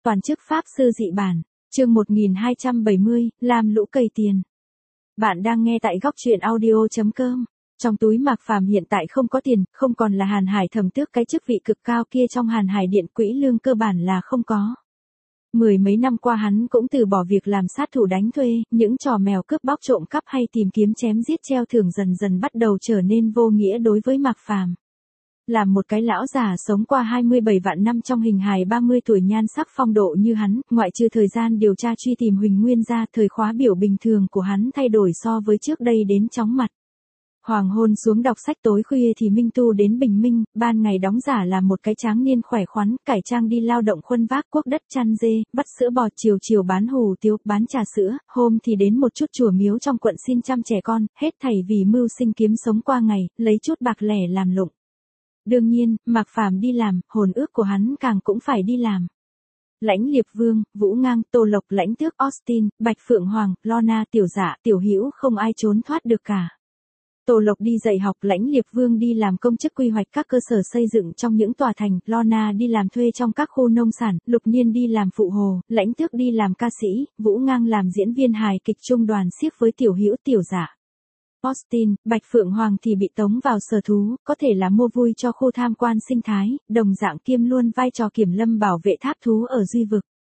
Toàn chức Pháp sư dị bản, chương 1270, làm lũ cầy tiền. Bạn đang nghe tại góc truyện audio.com. Trong túi Mạc Phàm hiện tại không có tiền, không còn là Hàn Hải thẩm tước cái chức vị cực cao kia trong Hàn Hải điện, quỹ lương cơ bản là không có. Mười mấy năm qua hắn cũng từ bỏ việc làm sát thủ đánh thuê, những trò mèo cướp bóc trộm cắp hay tìm kiếm chém giết treo thưởng dần dần bắt đầu trở nên vô nghĩa đối với Mạc Phàm. Làm một cái lão già sống qua 27 vạn năm trong hình hài 30 tuổi nhan sắc phong độ như hắn, ngoại trừ thời gian điều tra truy tìm Huỳnh Nguyên ra, thời khóa biểu bình thường của hắn thay đổi so với trước đây đến chóng mặt. Hoàng hôn xuống đọc sách, tối khuya thì minh tu đến bình minh, ban ngày đóng giả là một cái tráng niên khỏe khoắn, cải trang đi lao động khuân vác cuốc đất chăn dê, bắt sữa bò, chiều chiều bán hủ tiếu, bán trà sữa, hôm thì đến một chút chùa miếu trong quận xin chăm trẻ con, hết thảy vì mưu sinh kiếm sống qua ngày, lấy chút bạc lẻ làm lụng. Đương nhiên, Mạc Phàm đi làm, hồn ước của hắn càng cũng phải đi làm. Lãnh Liệp Vương, Vũ Ngang, Tô Lộc, Lãnh Tước, Austin, Bạch Phượng Hoàng, Lorna, Tiểu Dạ, Tiểu Hữu không ai trốn thoát được cả. Tô Lộc đi dạy học, Lãnh Liệp Vương đi làm công chức quy hoạch các cơ sở xây dựng trong những tòa thành, Lorna đi làm thuê trong các khu nông sản, Lục Nhiên đi làm phụ hồ, Lãnh Tước đi làm ca sĩ, Vũ Ngang làm diễn viên hài kịch trung đoàn xiếc với Tiểu Hữu, Tiểu Dạ. Austin, Bạch Phượng Hoàng thì bị tống vào sở thú, có thể là mua vui cho khu tham quan sinh thái, đồng dạng kiêm luôn vai trò kiểm lâm bảo vệ tháp thú ở Duy Vực.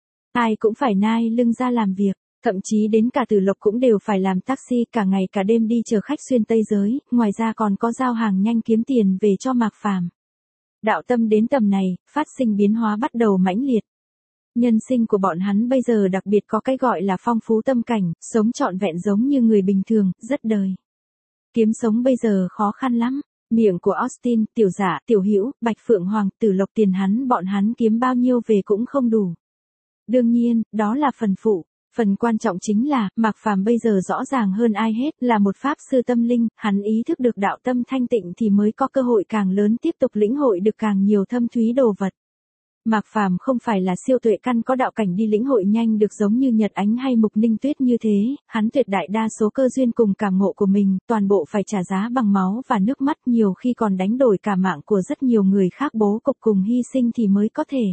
Ai cũng phải nai lưng ra làm việc, thậm chí đến cả Tử Lộc cũng đều phải làm taxi cả ngày cả đêm đi chờ khách xuyên Tây giới, ngoài ra còn có giao hàng nhanh kiếm tiền về cho Mạc Phàm. Đạo tâm đến tầm này, phát sinh biến hóa bắt đầu mãnh liệt. Nhân sinh của bọn hắn bây giờ đặc biệt có cái gọi là phong phú tâm cảnh, sống trọn vẹn giống như người bình thường, rất đời. Kiếm sống bây giờ khó khăn lắm, miệng của Austin, Tiểu Dạ, Tiểu Hữu, Bạch Phượng Hoàng, Tử Lộc tiền bọn hắn kiếm bao nhiêu về cũng không đủ. Đương nhiên, đó là phần phụ, phần quan trọng chính là, Mạc Phàm bây giờ rõ ràng hơn ai hết là một pháp sư tâm linh, hắn ý thức được đạo tâm thanh tịnh thì mới có cơ hội càng lớn tiếp tục lĩnh hội được càng nhiều thâm thúy đồ vật. Mạc Phàm không phải là siêu tuệ căn có đạo cảnh đi lĩnh hội nhanh được giống như Nhật Ánh hay Mục Ninh Tuyết như thế, hắn tuyệt đại đa số cơ duyên cùng cảm ngộ của mình, toàn bộ phải trả giá bằng máu và nước mắt, nhiều khi còn đánh đổi cả mạng của rất nhiều người khác bố cục cùng hy sinh thì mới có thể.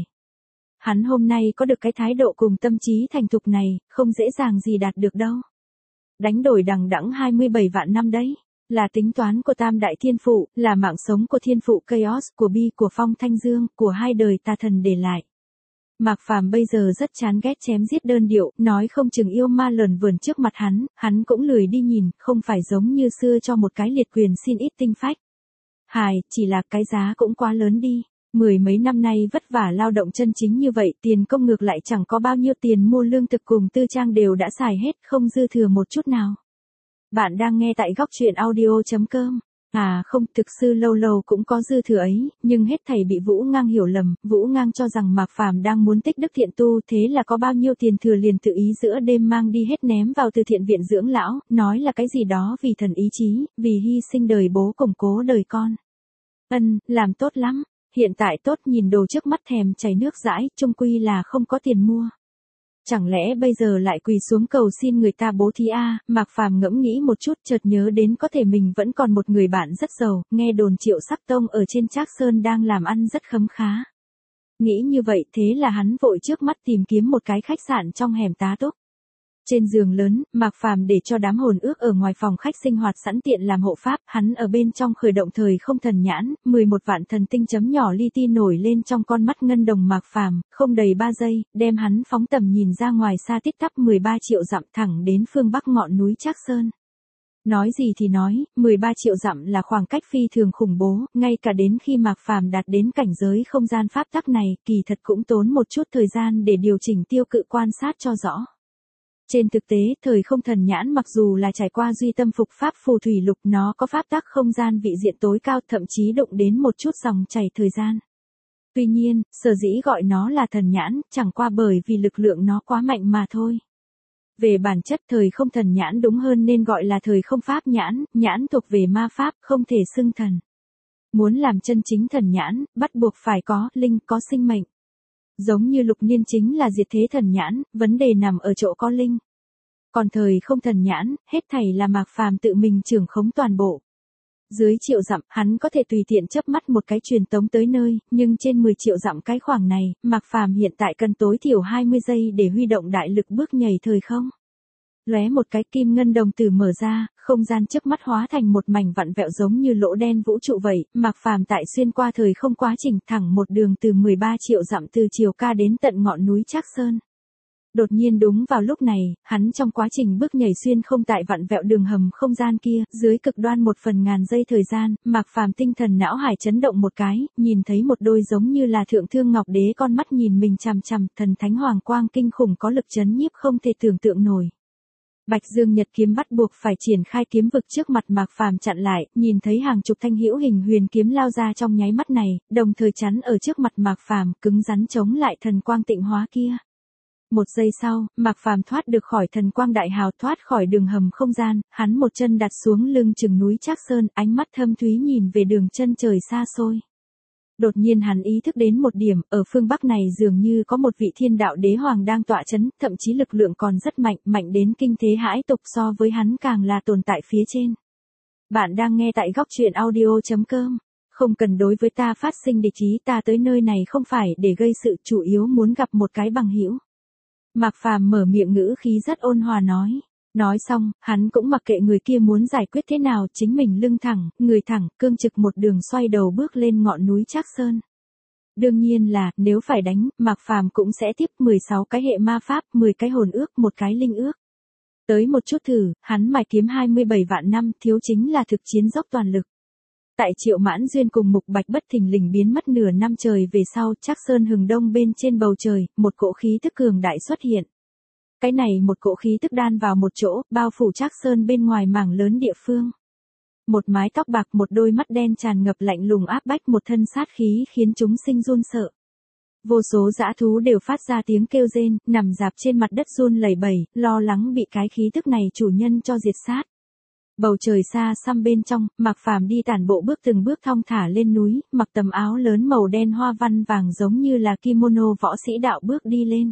Hắn hôm nay có được cái thái độ cùng tâm trí thành thục này, không dễ dàng gì đạt được đâu. Đánh đổi đằng đẵng 27 vạn năm đấy. Là tính toán của Tam Đại Thiên Phụ, là mạng sống của Thiên Phụ Chaos, của Bi, của Phong Thanh Dương, của hai đời tà thần để lại. Mạc Phàm bây giờ rất chán ghét chém giết đơn điệu, nói không chừng yêu ma lờn vườn trước mặt hắn cũng lười đi nhìn, không phải giống như xưa cho một cái liệt quyền xin ít tinh phách. Hài, chỉ là cái giá cũng quá lớn đi. Mười mấy năm nay vất vả lao động chân chính như vậy, tiền công ngược lại chẳng có bao nhiêu, tiền mua lương thực cùng tư trang đều đã xài hết, không dư thừa một chút nào. Bạn đang nghe tại góc truyện audio.com. À không, thực sự lâu lâu cũng có dư thừa ấy, nhưng hết thảy bị Vũ Ngang hiểu lầm, Vũ Ngang cho rằng Mạc Phàm đang muốn tích đức thiện tu, thế là có bao nhiêu tiền thừa liền tự ý giữa đêm mang đi hết ném vào từ thiện viện dưỡng lão, nói là cái gì đó vì thần ý chí, vì hy sinh đời bố củng cố đời con. Làm tốt lắm, hiện tại tốt nhìn đồ trước mắt thèm chảy nước dãi, chung quy là không có tiền mua. Chẳng lẽ bây giờ lại quỳ xuống cầu xin người ta bố thí à? Mạc Phàm ngẫm nghĩ một chút, chợt nhớ đến có thể mình vẫn còn một người bạn rất giàu, nghe đồn Triệu Sắc Tông ở trên Trác Sơn đang làm ăn rất khấm khá. Nghĩ như vậy thế là hắn vội trước mắt tìm kiếm một cái khách sạn trong hẻm tá túc. Trên giường lớn, Mạc Phàm để cho đám hồn ước ở ngoài phòng khách sinh hoạt sẵn tiện làm hộ pháp, hắn ở bên trong khởi động thời không thần nhãn, 11 vạn thần tinh chấm nhỏ li ti nổi lên trong con mắt ngân đồng Mạc Phàm, không đầy 3 giây, đem hắn phóng tầm nhìn ra ngoài xa tít tắp 13 triệu dặm thẳng đến phương bắc ngọn núi Trác Sơn. Nói gì thì nói, 13 triệu dặm là khoảng cách phi thường khủng bố, ngay cả đến khi Mạc Phàm đạt đến cảnh giới không gian pháp tắc này, kỳ thật cũng tốn một chút thời gian để điều chỉnh tiêu cự quan sát cho rõ. Trên thực tế, thời không thần nhãn mặc dù là trải qua duy tâm phục pháp phù thủy lục, nó có pháp tắc không gian vị diện tối cao, thậm chí đụng đến một chút dòng chảy thời gian. Tuy nhiên, sở dĩ gọi nó là thần nhãn, chẳng qua bởi vì lực lượng nó quá mạnh mà thôi. Về bản chất thời không thần nhãn đúng hơn nên gọi là thời không pháp nhãn, nhãn thuộc về ma pháp, không thể xưng thần. Muốn làm chân chính thần nhãn, bắt buộc phải có linh, có sinh mệnh. Giống như Lục Nhiên chính là diệt thế thần nhãn, vấn đề nằm ở chỗ có linh. Còn thời không thần nhãn, hết thảy là Mạc Phàm tự mình trưởng khống toàn bộ. dưới triệu dặm, hắn có thể tùy tiện chớp mắt một cái truyền tống tới nơi, nhưng trên 10 triệu dặm cái khoảng này, Mạc Phàm hiện tại cần tối thiểu 20 giây để huy động đại lực bước nhảy thời không. Lóe một cái kim ngân đồng tử mở ra, không gian trước mắt hóa thành một mảnh vặn vẹo giống như lỗ đen vũ trụ vậy, Mạc Phàm tại xuyên qua thời không quá trình thẳng một đường từ 13 triệu dặm từ Triều Ca đến tận ngọn núi Trác Sơn. Đột nhiên đúng vào lúc này, hắn trong quá trình bước nhảy xuyên không tại vặn vẹo đường hầm không gian kia, dưới cực đoan 1/1000 giây thời gian, Mạc Phàm tinh thần não hải chấn động một cái, nhìn thấy một đôi giống như là thượng thương ngọc đế con mắt nhìn mình chằm chằm, thần thánh hoàng quang kinh khủng có lực chấn nhiếp không thể tưởng tượng nổi. Bạch Dương Nhật kiếm bắt buộc phải triển khai kiếm vực trước mặt Mạc Phàm chặn lại, nhìn thấy hàng chục thanh hữu hình huyền kiếm lao ra trong nháy mắt này, đồng thời chắn ở trước mặt Mạc Phàm, cứng rắn chống lại thần quang tịnh hóa kia. Một giây sau, Mạc Phàm thoát được khỏi thần quang đại hào, thoát khỏi đường hầm không gian, hắn một chân đặt xuống lưng chừng núi Trác Sơn, ánh mắt thâm thúy nhìn về đường chân trời xa xôi. Đột nhiên hắn ý thức đến một điểm, ở phương Bắc này dường như có một vị thiên đạo đế hoàng đang tọa chấn, thậm chí lực lượng còn rất mạnh, mạnh đến kinh thế hãi tục, so với hắn càng là tồn tại phía trên. Bạn đang nghe tại góc truyện audio.com. Không cần đối với ta phát sinh địch ý, ta tới nơi này không phải để gây sự, chủ yếu muốn gặp một cái bằng hữu. Mạc Phàm mở miệng ngữ khí rất ôn hòa nói. Nói xong, hắn cũng mặc kệ người kia muốn giải quyết thế nào, chính mình lưng thẳng, người thẳng, cương trực một đường xoay đầu bước lên ngọn núi Trác Sơn. Đương nhiên là, nếu phải đánh, Mạc Phàm cũng sẽ tiếp 16 cái hệ ma pháp, 10 cái hồn ước, một cái linh ước. Tới một chút thử, hắn mài kiếm 27 vạn năm, thiếu chính là thực chiến dốc toàn lực. Tại Triệu Mãn Duyên cùng Mục Bạch bất thình lình biến mất nửa năm trời về sau, Trác Sơn hừng đông bên trên bầu trời, một cỗ khí tức cường đại xuất hiện. Cái này một cỗ khí tức đan vào một chỗ, bao phủ Trác Sơn bên ngoài mảng lớn địa phương. Một mái tóc bạc, một đôi mắt đen tràn ngập lạnh lùng áp bách, một thân sát khí khiến chúng sinh run sợ. Vô số dã thú đều phát ra tiếng kêu rên, nằm rạp trên mặt đất run lẩy bẩy, lo lắng bị cái khí tức này chủ nhân cho diệt sát. Bầu trời xa xăm bên trong, Mạc Phàm đi tản bộ bước từng bước thong thả lên núi, mặc tầm áo lớn màu đen hoa văn vàng giống như là kimono võ sĩ đạo bước đi lên.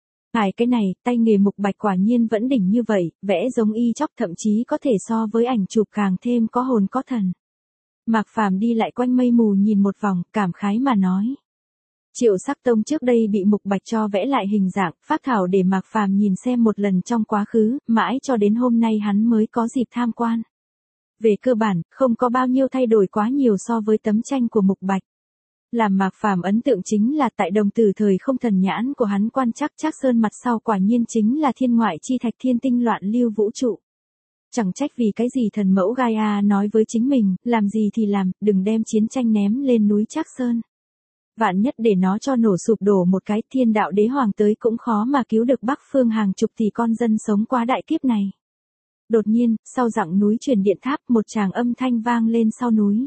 Cái này, tay nghề Mục Bạch quả nhiên vẫn đỉnh như vậy, vẽ giống y chóc, thậm chí có thể so với ảnh chụp càng thêm có hồn có thần. Mạc Phàm đi lại quanh mây mù nhìn một vòng, cảm khái mà nói. Triệu Sắc Tông trước đây bị Mục Bạch cho vẽ lại hình dạng, phác thảo để Mạc Phàm nhìn xem một lần trong quá khứ, mãi cho đến hôm nay hắn mới có dịp tham quan. Về cơ bản, không có bao nhiêu thay đổi quá nhiều so với tấm tranh của Mục Bạch. Làm Mạc Phàm ấn tượng chính là tại đồng tử thời không thần nhãn của hắn quan trắc Trác Sơn mặt sau quả nhiên chính là thiên ngoại chi thạch, thiên tinh loạn lưu vũ trụ. Chẳng trách vì cái gì thần mẫu Gaia nói với chính mình, làm gì thì làm, đừng đem chiến tranh ném lên núi Trác Sơn. Vạn nhất để nó cho nổ sụp đổ một cái, thiên đạo đế hoàng tới cũng khó mà cứu được Bắc Phương hàng chục tỷ con dân sống qua đại kiếp này. Đột nhiên, sau dặng núi truyền điện tháp, một tràng âm thanh vang lên sau núi.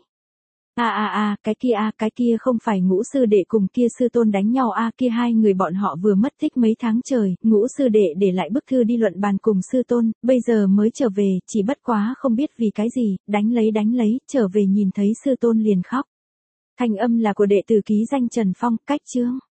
Cái kia không phải Ngũ sư đệ cùng kia sư tôn đánh nhau kia hai người bọn họ vừa mất tích mấy tháng trời, Ngũ sư đệ để lại bức thư đi luận bàn cùng sư tôn, bây giờ mới trở về, chỉ bất quá không biết vì cái gì, đánh lấy, trở về nhìn thấy sư tôn liền khóc. Thanh âm là của đệ tử ký danh Trần Phong, cách chương.